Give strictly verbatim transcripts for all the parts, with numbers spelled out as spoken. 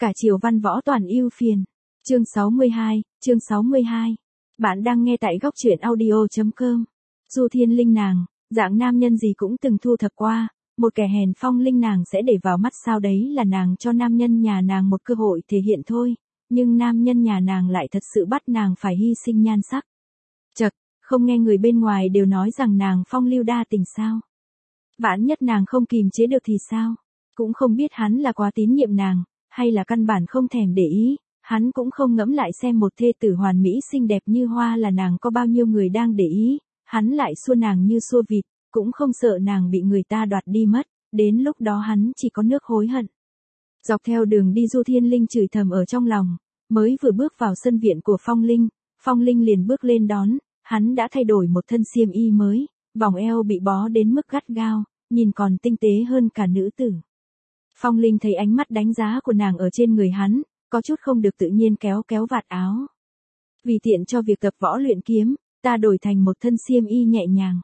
Cả chiều văn võ toàn ưu phiền. Chương sáu mươi hai, chương sáu mươi hai. Bạn đang nghe tại góc truyện audio chấm com. Du Thiên Linh nàng, dạng nam nhân gì cũng từng thu thập qua, một kẻ hèn phong linh nàng sẽ để vào mắt sao, đấy là nàng cho nam nhân nhà nàng một cơ hội thể hiện thôi, nhưng nam nhân nhà nàng lại thật sự bắt nàng phải hy sinh nhan sắc. Chật, không nghe người bên ngoài đều nói rằng nàng phong lưu đa tình sao? Vạn nhất nàng không kìm chế được thì sao? Cũng không biết hắn là quá tín nhiệm nàng, hay là căn bản không thèm để ý, hắn cũng không ngẫm lại xem một thê tử hoàn mỹ xinh đẹp như hoa là nàng có bao nhiêu người đang để ý, hắn lại xua nàng như xua vịt, cũng không sợ nàng bị người ta đoạt đi mất, đến lúc đó hắn chỉ có nước hối hận. Dọc theo đường đi Du Thiên Linh chửi thầm ở trong lòng, mới vừa bước vào sân viện của Phong Linh, Phong Linh liền bước lên đón, hắn đã thay đổi một thân xiêm y mới, vòng eo bị bó đến mức gắt gao, nhìn còn tinh tế hơn cả nữ tử. Phong Linh thấy ánh mắt đánh giá của nàng ở trên người hắn, có chút không được tự nhiên kéo kéo vạt áo. Vì tiện cho việc tập võ luyện kiếm, ta đổi thành một thân xiêm y nhẹ nhàng.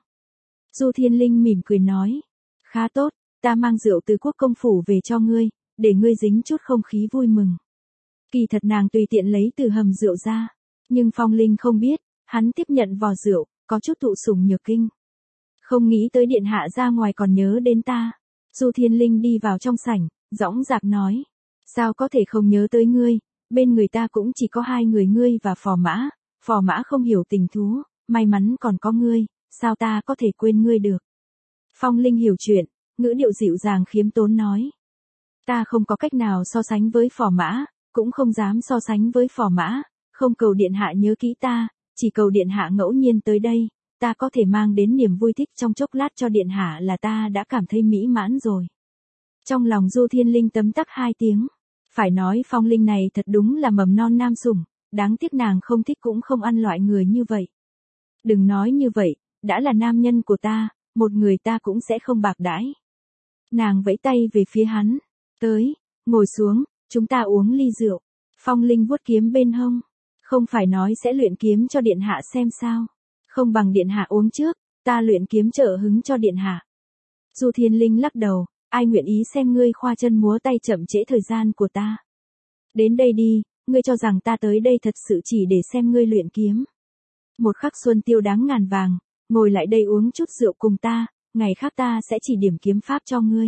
Du Thiên Linh mỉm cười nói, khá tốt, ta mang rượu từ quốc công phủ về cho ngươi, để ngươi dính chút không khí vui mừng. Kỳ thật nàng tùy tiện lấy từ hầm rượu ra, nhưng Phong Linh không biết, hắn tiếp nhận vò rượu, có chút thụ sủng nhược kinh. Không nghĩ tới điện hạ ra ngoài còn nhớ đến ta. Du Thiên Linh đi vào trong sảnh, dõng dạc nói, sao có thể không nhớ tới ngươi, bên người ta cũng chỉ có hai người ngươi và Phò Mã, Phò Mã không hiểu tình thú, may mắn còn có ngươi, sao ta có thể quên ngươi được. Phong Linh hiểu chuyện, ngữ điệu dịu dàng khiêm tốn nói, ta không có cách nào so sánh với Phò Mã, cũng không dám so sánh với Phò Mã, không cầu điện hạ nhớ kỹ ta, chỉ cầu điện hạ ngẫu nhiên tới đây, ta có thể mang đến niềm vui thích trong chốc lát cho điện hạ là ta đã cảm thấy mỹ mãn rồi. Trong lòng Du Thiên Linh tấm tắc hai tiếng, phải nói Phong Linh này thật đúng là mầm non nam sủng, đáng tiếc nàng không thích cũng không ăn loại người như vậy. Đừng nói như vậy, đã là nam nhân của ta, một người ta cũng sẽ không bạc đãi. Nàng vẫy tay về phía hắn, tới, ngồi xuống, chúng ta uống ly rượu. Phong Linh vuốt kiếm bên hông, không phải nói sẽ luyện kiếm cho điện hạ xem sao. Không bằng điện hạ uống trước, ta luyện kiếm trợ hứng cho điện hạ. Du Thiên Linh lắc đầu, ai nguyện ý xem ngươi khoa chân múa tay chậm trễ thời gian của ta. Đến đây đi, ngươi cho rằng ta tới đây thật sự chỉ để xem ngươi luyện kiếm. Một khắc xuân tiêu đáng ngàn vàng, ngồi lại đây uống chút rượu cùng ta, ngày khác ta sẽ chỉ điểm kiếm pháp cho ngươi.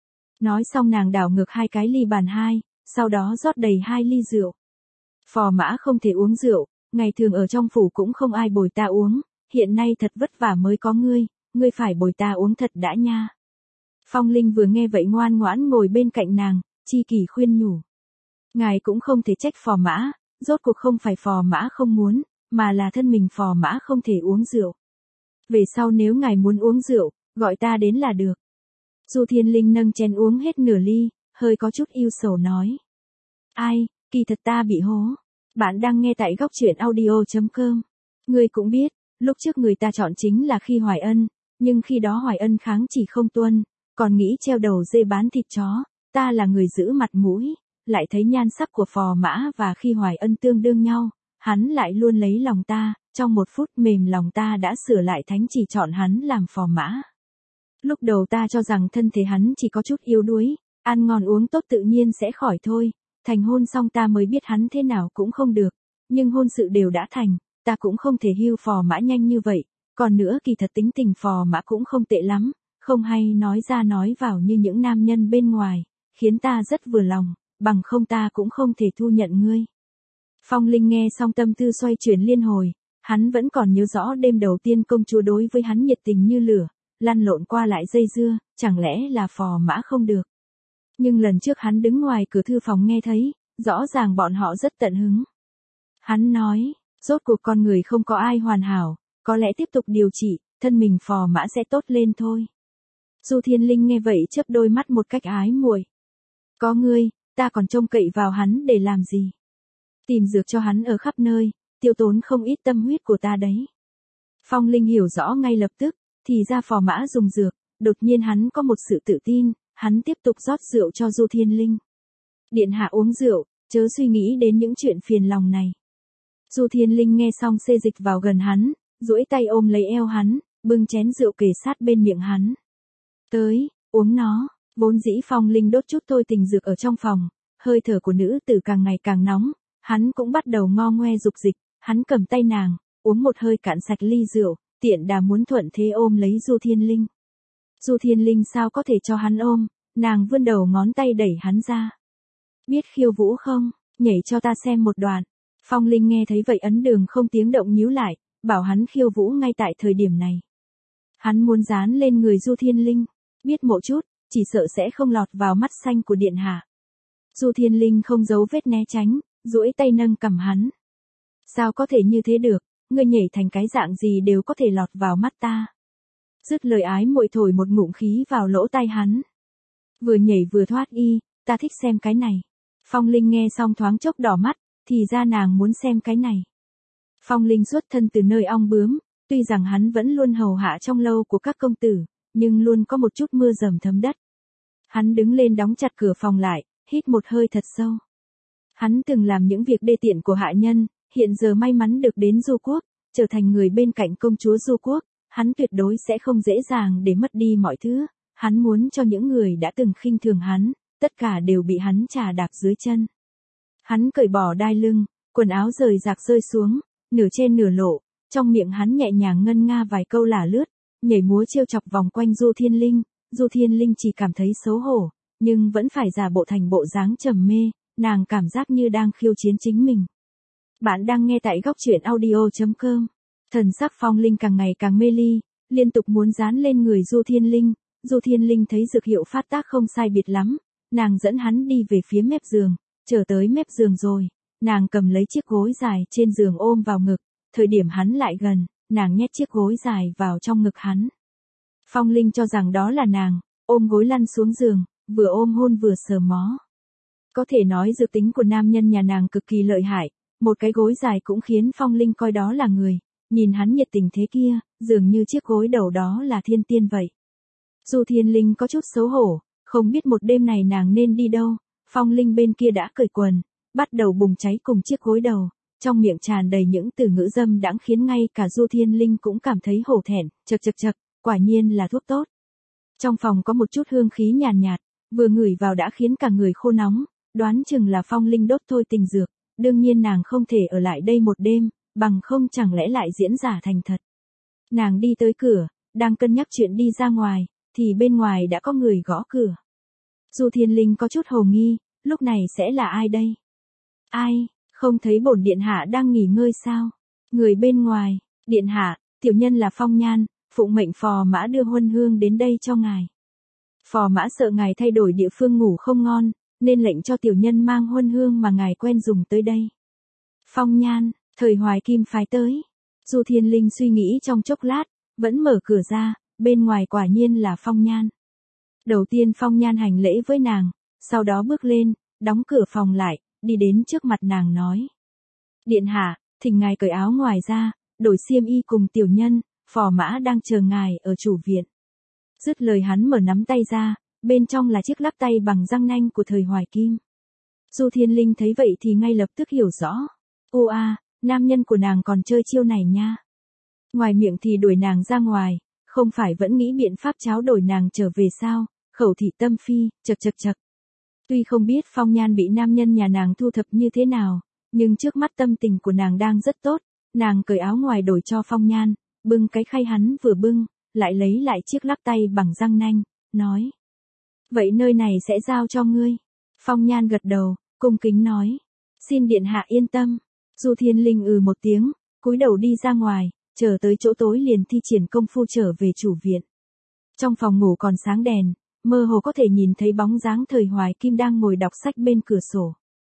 Nói xong nàng đảo ngược hai cái ly bàn hai, sau đó rót đầy hai ly rượu. Phò Mã không thể uống rượu, ngày thường ở trong phủ cũng không ai bồi ta uống, hiện nay thật vất vả mới có ngươi, ngươi phải bồi ta uống thật đã nha. Phong Linh vừa nghe vậy ngoan ngoãn ngồi bên cạnh nàng, chi kỷ khuyên nhủ. Ngài cũng không thể trách Phò Mã, rốt cuộc không phải Phò Mã không muốn, mà là thân mình Phò Mã không thể uống rượu. Về sau nếu ngài muốn uống rượu, gọi ta đến là được. Du Thiên Linh nâng chén uống hết nửa ly, hơi có chút ưu sầu nói. Ai, kỳ thật ta bị hố. Bạn đang nghe tại góc truyện audio chấm com. Ngươi cũng biết, lúc trước người ta chọn chính là khi Hoài Ân, nhưng khi đó Hoài Ân kháng chỉ không tuân, còn nghĩ treo đầu dê bán thịt chó, ta là người giữ mặt mũi, lại thấy nhan sắc của Phò Mã và khi Hoài Ân tương đương nhau, hắn lại luôn lấy lòng ta, trong một phút mềm lòng ta đã sửa lại thánh chỉ chọn hắn làm Phò Mã. Lúc đầu ta cho rằng thân thể hắn chỉ có chút yếu đuối, ăn ngon uống tốt tự nhiên sẽ khỏi thôi, thành hôn xong ta mới biết hắn thế nào cũng không được, nhưng hôn sự đều đã thành, ta cũng không thể hưu Phò Mã nhanh như vậy, còn nữa kỳ thật tính tình Phò Mã cũng không tệ lắm, không hay nói ra nói vào như những nam nhân bên ngoài, khiến ta rất vừa lòng, bằng không ta cũng không thể thu nhận ngươi. Phong Linh nghe xong tâm tư xoay chuyển liên hồi, hắn vẫn còn nhớ rõ đêm đầu tiên công chúa đối với hắn nhiệt tình như lửa, lăn lộn qua lại dây dưa, chẳng lẽ là Phò Mã không được. Nhưng lần trước hắn đứng ngoài cửa thư phòng nghe thấy, rõ ràng bọn họ rất tận hứng. Hắn nói, rốt cuộc con người không có ai hoàn hảo, có lẽ tiếp tục điều trị, thân mình Phò Mã sẽ tốt lên thôi. Du Thiên Linh nghe vậy chớp đôi mắt một cách ái muội. Có ngươi, ta còn trông cậy vào hắn để làm gì? Tìm dược cho hắn ở khắp nơi, tiêu tốn không ít tâm huyết của ta đấy. Phong Linh hiểu rõ ngay lập tức, thì ra Phò Mã dùng dược, đột nhiên hắn có một sự tự tin, hắn tiếp tục rót rượu cho Du Thiên Linh. Điện hạ uống rượu, chớ suy nghĩ đến những chuyện phiền lòng này. Du Thiên Linh nghe xong xê dịch vào gần hắn, duỗi tay ôm lấy eo hắn, bưng chén rượu kề sát bên miệng hắn. Tới, uống nó, vốn dĩ Phong Linh đốt chút thôi tình dược ở trong phòng, hơi thở của nữ tử càng ngày càng nóng, hắn cũng bắt đầu ngo ngoe dục dịch, hắn cầm tay nàng, uống một hơi cạn sạch ly rượu, tiện đà muốn thuận thế ôm lấy Du Thiên Linh. Du Thiên Linh sao có thể cho hắn ôm, nàng vươn đầu ngón tay đẩy hắn ra. Biết khiêu vũ không, nhảy cho ta xem một đoạn. Phong Linh nghe thấy vậy ấn đường không tiếng động nhíu lại, bảo hắn khiêu vũ ngay tại thời điểm này. Hắn muốn dán lên người Du Thiên Linh, biết một chút, chỉ sợ sẽ không lọt vào mắt xanh của điện hạ. Du Thiên Linh không giấu vết né tránh, duỗi tay nâng cầm hắn. Sao có thể như thế được, ngươi nhảy thành cái dạng gì đều có thể lọt vào mắt ta. Dứt lời ái muội thổi một ngụm khí vào lỗ tai hắn. Vừa nhảy vừa thoát y, ta thích xem cái này. Phong Linh nghe xong thoáng chốc đỏ mắt, thì ra nàng muốn xem cái này. Phong Linh xuất thân từ nơi ong bướm, tuy rằng hắn vẫn luôn hầu hạ trong lâu của các công tử, nhưng luôn có một chút mưa dầm thấm đất. Hắn đứng lên đóng chặt cửa phòng lại, hít một hơi thật sâu. Hắn từng làm những việc đê tiện của hạ nhân, hiện giờ may mắn được đến Du Quốc, trở thành người bên cạnh công chúa Du Quốc, hắn tuyệt đối sẽ không dễ dàng để mất đi mọi thứ. Hắn muốn cho những người đã từng khinh thường hắn, tất cả đều bị hắn trà đạp dưới chân. Hắn cởi bỏ đai lưng, quần áo rời rạc rơi xuống, nửa trên nửa lộ, trong miệng hắn nhẹ nhàng ngân nga vài câu lả lướt, nhảy múa trêu chọc vòng quanh Du Thiên Linh. Du Thiên Linh chỉ cảm thấy xấu hổ, nhưng vẫn phải giả bộ thành bộ dáng trầm mê, nàng cảm giác như đang khiêu chiến chính mình. Bạn đang nghe tại góc truyện audio chấm com. Thần sắc Phong Linh càng ngày càng mê ly, liên tục muốn dán lên người Du Thiên Linh. Du Thiên Linh thấy dược hiệu phát tác không sai biệt lắm, nàng dẫn hắn đi về phía mép giường, chờ tới mép giường rồi, nàng cầm lấy chiếc gối dài trên giường ôm vào ngực, thời điểm hắn lại gần, nàng nhét chiếc gối dài vào trong ngực hắn. Phong Linh cho rằng đó là nàng, ôm gối lăn xuống giường, vừa ôm hôn vừa sờ mó. Có thể nói dược tính của nam nhân nhà nàng cực kỳ lợi hại, một cái gối dài cũng khiến Phong Linh coi đó là người, nhìn hắn nhiệt tình thế kia, dường như chiếc gối đầu đó là thiên tiên vậy. Du Thiên Linh có chút xấu hổ, không biết một đêm này nàng nên đi đâu. Phong Linh bên kia đã cởi quần, bắt đầu bùng cháy cùng chiếc gối đầu, trong miệng tràn đầy những từ ngữ dâm đãng khiến ngay cả Du Thiên Linh cũng cảm thấy hổ thẹn, chật chật chật, quả nhiên là thuốc tốt. Trong phòng có một chút hương khí nhàn nhạt, nhạt, vừa ngửi vào đã khiến cả người khô nóng, đoán chừng là Phong Linh đốt thôi tình dược, đương nhiên nàng không thể ở lại đây một đêm, bằng không chẳng lẽ lại diễn giả thành thật. Nàng đi tới cửa, đang cân nhắc chuyện đi ra ngoài, thì bên ngoài đã có người gõ cửa. Du Thiên Linh có chút hồ nghi, lúc này sẽ là ai đây? Ai, không thấy bổn điện hạ đang nghỉ ngơi sao? Người bên ngoài, điện hạ, tiểu nhân là Phong Nhan, phụng mệnh phò mã đưa huân hương đến đây cho ngài. Phò mã sợ ngài thay đổi địa phương ngủ không ngon, nên lệnh cho tiểu nhân mang huân hương mà ngài quen dùng tới đây. Phong Nhan, thời Hoài Kim phái tới. Du Thiên Linh suy nghĩ trong chốc lát, vẫn mở cửa ra, bên ngoài quả nhiên là Phong Nhan. Đầu tiên Phong Nhan hành lễ với nàng, sau đó bước lên, đóng cửa phòng lại, đi đến trước mặt nàng nói. Điện hạ, thỉnh ngài cởi áo ngoài ra, đổi xiêm y cùng tiểu nhân, phò mã đang chờ ngài ở chủ viện. Dứt lời hắn mở nắm tay ra, bên trong là chiếc lắc tay bằng răng nanh của thời Hoài Kim. Du Thiên Linh thấy vậy thì ngay lập tức hiểu rõ. Ô a, nam nhân của nàng còn chơi chiêu này nha. Ngoài miệng thì đuổi nàng ra ngoài, không phải vẫn nghĩ biện pháp tráo đổi nàng trở về sao, khẩu thị tâm phi, chật chật chật. Tuy không biết Phong Nhan bị nam nhân nhà nàng thu thập như thế nào, nhưng trước mắt tâm tình của nàng đang rất tốt, nàng cởi áo ngoài đổi cho Phong Nhan, bưng cái khay hắn vừa bưng, lại lấy lại chiếc lắc tay bằng răng nanh, nói. Vậy nơi này sẽ giao cho ngươi. Phong Nhan gật đầu, cung kính nói. Xin điện hạ yên tâm. Du Thiên Linh ừ một tiếng, cúi đầu đi ra ngoài, chờ tới chỗ tối liền thi triển công phu trở về chủ viện. Trong phòng ngủ còn sáng đèn, mơ hồ có thể nhìn thấy bóng dáng thời Hoài Kim đang ngồi đọc sách bên cửa sổ.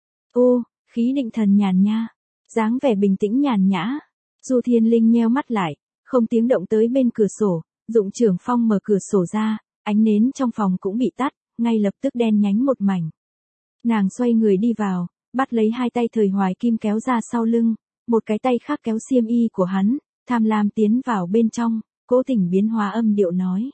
Ô, khí định thần nhàn nha, dáng vẻ bình tĩnh nhàn nhã. Du Thiên Linh nheo mắt lại, không tiếng động tới bên cửa sổ, dụng trưởng phong mở cửa sổ ra, ánh nến trong phòng cũng bị tắt, ngay lập tức đen nhánh một mảnh. Nàng xoay người đi vào, bắt lấy hai tay thời Hoài Kim kéo ra sau lưng, một cái tay khác kéo xiêm y của hắn, tham lam tiến vào bên trong, cố tình biến hóa âm điệu nói.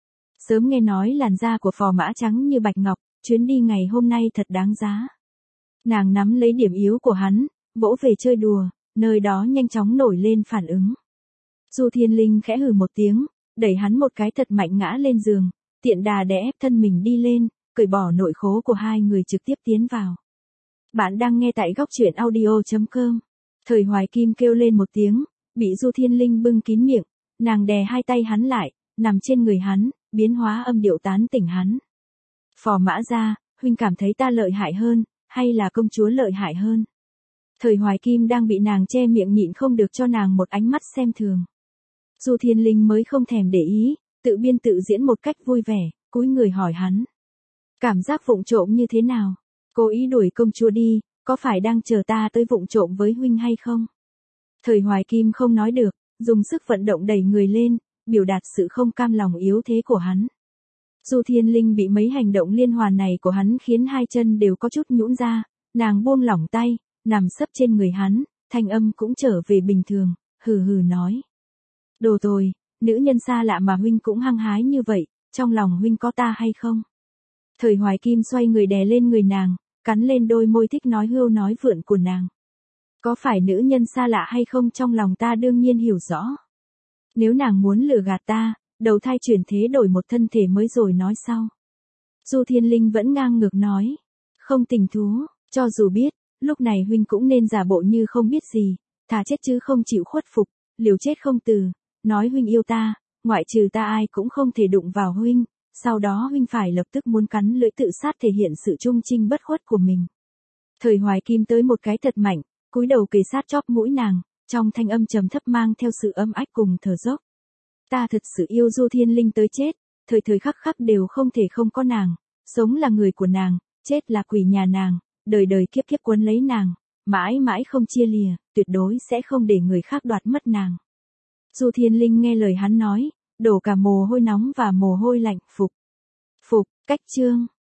Sớm nghe nói làn da của phò mã trắng như bạch ngọc, chuyến đi ngày hôm nay thật đáng giá. Nàng nắm lấy điểm yếu của hắn, vỗ về chơi đùa, nơi đó nhanh chóng nổi lên phản ứng. Du Thiên Linh khẽ hừ một tiếng, đẩy hắn một cái thật mạnh ngã lên giường, tiện đà đè ép thân mình đi lên, cởi bỏ nội khố của hai người trực tiếp tiến vào. Bạn đang nghe tại góc truyện audio chấm com. Thời Hoài Kim kêu lên một tiếng, bị Du Thiên Linh bưng kín miệng, nàng đè hai tay hắn lại, nằm trên người hắn, biến hóa âm điệu tán tỉnh hắn. Phò Mã Gia, huynh cảm thấy ta lợi hại hơn, hay là công chúa lợi hại hơn? Thời Hoài Kim đang bị nàng che miệng nhịn không được cho nàng một ánh mắt xem thường. Du Thiên Linh mới không thèm để ý, tự biên tự diễn một cách vui vẻ, cúi người hỏi hắn. Cảm giác vụng trộm như thế nào? Cố ý đuổi công chúa đi, có phải đang chờ ta tới vụng trộm với huynh hay không? Thời Hoài Kim không nói được, dùng sức vận động đẩy người lên, biểu đạt sự không cam lòng yếu thế của hắn. Du Thiên Linh bị mấy hành động liên hoàn này của hắn khiến hai chân đều có chút nhũn ra, nàng buông lỏng tay, nằm sấp trên người hắn, thanh âm cũng trở về bình thường, hừ hừ nói. Đồ tồi, nữ nhân xa lạ mà huynh cũng hăng hái như vậy, trong lòng huynh có ta hay không? Thời Hoài Kim xoay người đè lên người nàng, cắn lên đôi môi thích nói hưu nói vượn của nàng. Có phải nữ nhân xa lạ hay không trong lòng ta đương nhiên hiểu rõ. Nếu nàng muốn lừa gạt ta, đầu thai chuyển thế đổi một thân thể mới rồi nói sau. Du Thiên Linh vẫn ngang ngược nói. Không tình thú, cho dù biết, lúc này huynh cũng nên giả bộ như không biết gì, thà chết chứ không chịu khuất phục, liều chết không từ, nói huynh yêu ta, ngoại trừ ta ai cũng không thể đụng vào huynh, sau đó huynh phải lập tức muốn cắn lưỡi tự sát thể hiện sự trung trinh bất khuất của mình. Thời Hoài Kim tới một cái thật mạnh, cúi đầu kề sát chóp mũi nàng, trong thanh âm trầm thấp mang theo sự âm ách cùng thở dốc. Ta thật sự yêu Du Thiên Linh tới chết, thời thời khắc khắc đều không thể không có nàng, sống là người của nàng, chết là quỷ nhà nàng, đời đời kiếp kiếp quấn lấy nàng, mãi mãi không chia lìa, tuyệt đối sẽ không để người khác đoạt mất nàng. Du Thiên Linh nghe lời hắn nói, đổ cả mồ hôi nóng và mồ hôi lạnh, phục. Phục, cách chương.